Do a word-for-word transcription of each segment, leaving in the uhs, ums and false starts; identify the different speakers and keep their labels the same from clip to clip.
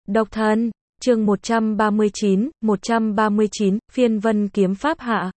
Speaker 1: Độc thân, chương một trăm ba mươi chín, một trăm ba mươi chín, phiên vân kiếm pháp hạ.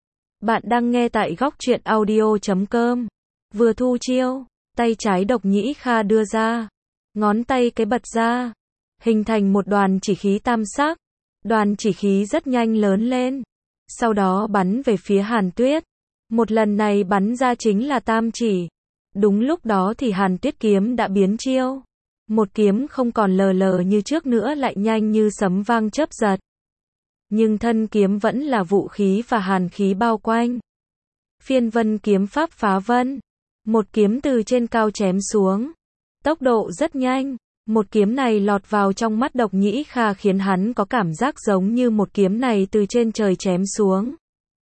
Speaker 1: Bạn đang nghe tại góc truyện audio chấm com. Vừa thu chiêu, tay trái Độc Nhĩ Kha đưa ra, ngón tay cái bật ra, hình thành một đoàn chỉ khí tam sắc. Đoàn chỉ khí rất nhanh lớn lên, sau đó bắn về phía Hàn Tuyết. Một lần này bắn ra chính là tam chỉ. Đúng lúc đó thì Hàn Tuyết kiếm đã biến chiêu. Một kiếm không còn lờ lờ như trước nữa, lại nhanh như sấm vang chớp giật. Nhưng thân kiếm vẫn là vũ khí và hàn khí bao quanh. Phiên vân kiếm pháp phá vân. Một kiếm từ trên cao chém xuống. Tốc độ rất nhanh. Một kiếm này lọt vào trong mắt Độc Nhĩ Kha khiến hắn có cảm giác giống như một kiếm này từ trên trời chém xuống.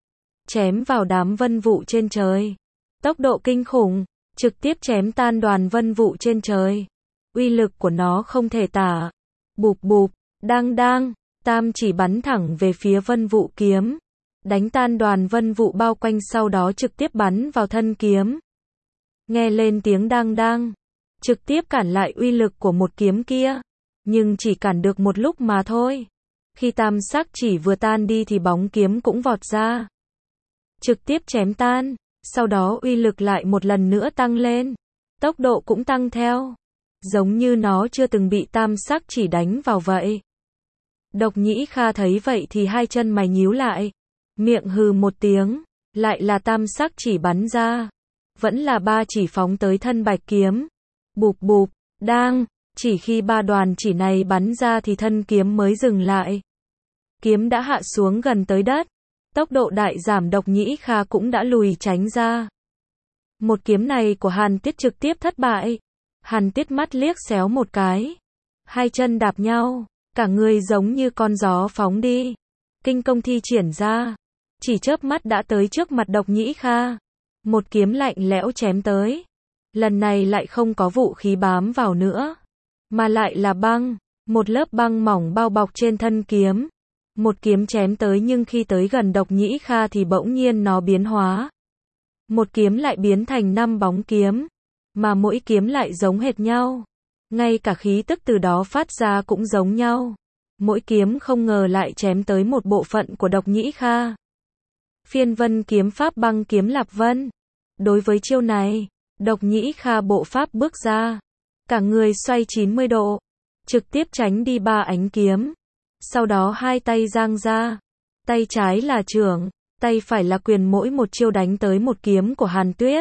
Speaker 1: Chém vào đám vân vụ trên trời. Tốc độ kinh khủng, trực tiếp chém tan đoàn vân vụ trên trời. Uy lực của nó không thể tả. Bụp bụp, đang đang, tam chỉ bắn thẳng về phía vân vụ kiếm. Đánh tan đoàn vân vụ bao quanh, sau đó trực tiếp bắn vào thân kiếm. Nghe lên tiếng đang đang, trực tiếp cản lại uy lực của một kiếm kia. Nhưng chỉ cản được một lúc mà thôi. Khi tam sắc chỉ vừa tan đi thì bóng kiếm cũng vọt ra. Trực tiếp chém tan, sau đó uy lực lại một lần nữa tăng lên. Tốc độ cũng tăng theo. Giống như nó chưa từng bị tam sắc chỉ đánh vào vậy. Độc Nhĩ Kha thấy vậy thì hai chân mày nhíu lại. Miệng hừ một tiếng. Lại là tam sắc chỉ bắn ra. Vẫn là ba chỉ phóng tới thân bạch kiếm. Bụp bụp, đang. Chỉ khi ba đoàn chỉ này bắn ra thì thân kiếm mới dừng lại. Kiếm đã hạ xuống gần tới đất. Tốc độ đại giảm, Độc Nhĩ Kha cũng đã lùi tránh ra. Một kiếm này của Hàn Tuyết trực tiếp thất bại. Hàn Tuyết mắt liếc xéo một cái. Hai chân đạp nhau. Cả người giống như con gió phóng đi. Kinh công thi triển ra. Chỉ chớp mắt đã tới trước mặt Độc Nhĩ Kha. Một kiếm lạnh lẽo chém tới. Lần này lại không có vũ khí bám vào nữa. Mà lại là băng. Một lớp băng mỏng bao bọc trên thân kiếm. Một kiếm chém tới, nhưng khi tới gần Độc Nhĩ Kha thì bỗng nhiên nó biến hóa. Một kiếm lại biến thành năm bóng kiếm. Mà mỗi kiếm lại giống hệt nhau. Ngay cả khí tức từ đó phát ra cũng giống nhau. Mỗi kiếm không ngờ lại chém tới một bộ phận của Độc Nhĩ Kha. Phiên vân kiếm pháp băng kiếm lạp vân. Đối với chiêu này, Độc Nhĩ Kha bộ pháp bước ra. Cả người xoay chín mươi độ. Trực tiếp tránh đi ba ánh kiếm. Sau đó hai tay giang ra. Tay trái là chưởng, tay phải là quyền, mỗi một chiêu đánh tới một kiếm của Hàn Tuyết.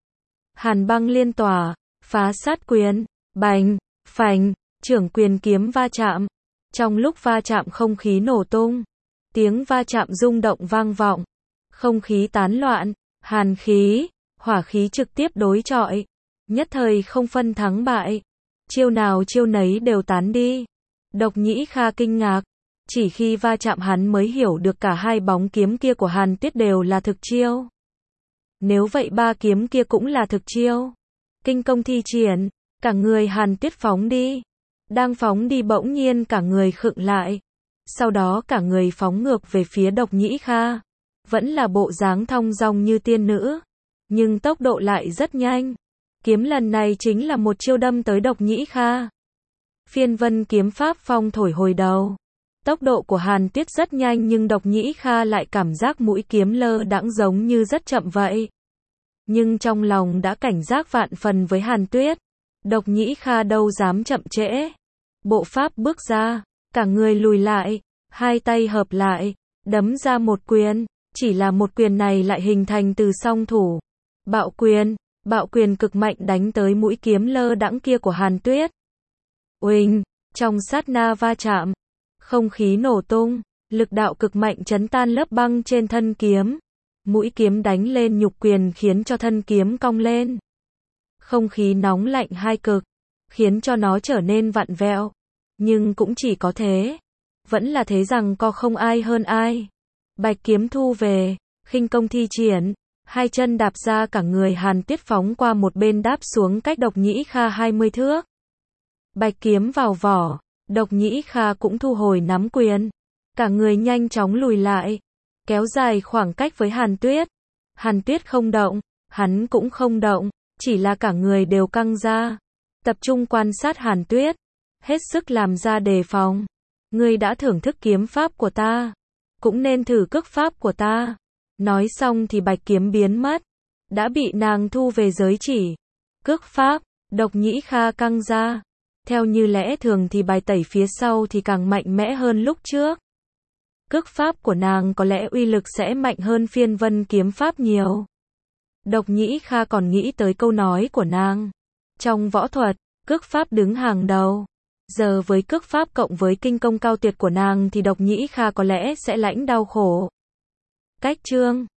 Speaker 1: Hàn băng liên tỏa, phá sát quyền, bành, phành, chưởng quyền kiếm va chạm. Trong lúc va chạm không khí nổ tung. Tiếng va chạm rung động vang vọng. Không khí tán loạn, hàn khí, hỏa khí trực tiếp đối chọi. Nhất thời không phân thắng bại. Chiêu nào chiêu nấy đều tán đi. Độc Nhĩ Kha kinh ngạc. Chỉ khi va chạm hắn mới hiểu được cả hai bóng kiếm kia của Hàn Tuyết đều là thực chiêu. Nếu vậy ba kiếm kia cũng là thực chiêu. Kinh công thi triển, cả người Hàn Tuyết phóng đi. Đang phóng đi bỗng nhiên cả người khựng lại. Sau đó cả người phóng ngược về phía Độc Nhĩ Kha. Vẫn là bộ dáng thong dong như tiên nữ. Nhưng tốc độ lại rất nhanh. Kiếm lần này chính là một chiêu đâm tới Độc Nhĩ Kha. Phiên vân kiếm pháp phong thổi hồi đầu. Tốc độ của Hàn Tuyết rất nhanh, nhưng Độc Nhĩ Kha lại cảm giác mũi kiếm lơ đãng giống như rất chậm vậy. Nhưng trong lòng đã cảnh giác vạn phần với Hàn Tuyết. Độc Nhĩ Kha đâu dám chậm trễ. Bộ pháp bước ra, cả người lùi lại, hai tay hợp lại, đấm ra một quyền. Chỉ là một quyền này lại hình thành từ song thủ. Bạo quyền, bạo quyền cực mạnh đánh tới mũi kiếm lơ đãng kia của Hàn Tuyết. Uỳnh, trong sát na va chạm. Không khí nổ tung, lực đạo cực mạnh chấn tan lớp băng trên thân kiếm. Mũi kiếm đánh lên nhục quyền khiến cho thân kiếm cong lên. Không khí nóng lạnh hai cực, khiến cho nó trở nên vặn vẹo. Nhưng cũng chỉ có thế. Vẫn là thế rằng co không ai hơn ai. Bạch kiếm thu về, khinh công thi triển. Hai chân đạp ra, cả người Hàn Tuyết phóng qua một bên đáp xuống cách Độc Nhĩ Kha hai mươi thước. Bạch kiếm vào vỏ. Độc Nhĩ Kha cũng thu hồi nắm quyền. Cả người nhanh chóng lùi lại. Kéo dài khoảng cách với Hàn Tuyết. Hàn Tuyết không động. Hắn cũng không động. Chỉ là cả người đều căng ra. Tập trung quan sát Hàn Tuyết. hết sức làm ra đề phòng. Ngươi đã thưởng thức kiếm pháp của ta, cũng nên thử cước pháp của ta. Nói xong thì bạch kiếm biến mất, đã bị nàng thu về giới chỉ. Cước pháp, Độc Nhĩ Kha căng ra. Theo như lẽ thường thì bài tẩy phía sau thì càng mạnh mẽ hơn lúc trước. Cước pháp của nàng có lẽ uy lực sẽ mạnh hơn phiên vân kiếm pháp nhiều. Độc Nhĩ Kha còn nghĩ tới câu nói của nàng. Trong võ thuật, cước pháp đứng hàng đầu. Giờ với cước pháp cộng với kinh công cao tuyệt của nàng thì Độc Nhĩ Kha có lẽ sẽ lãnh đau khổ. Cách chương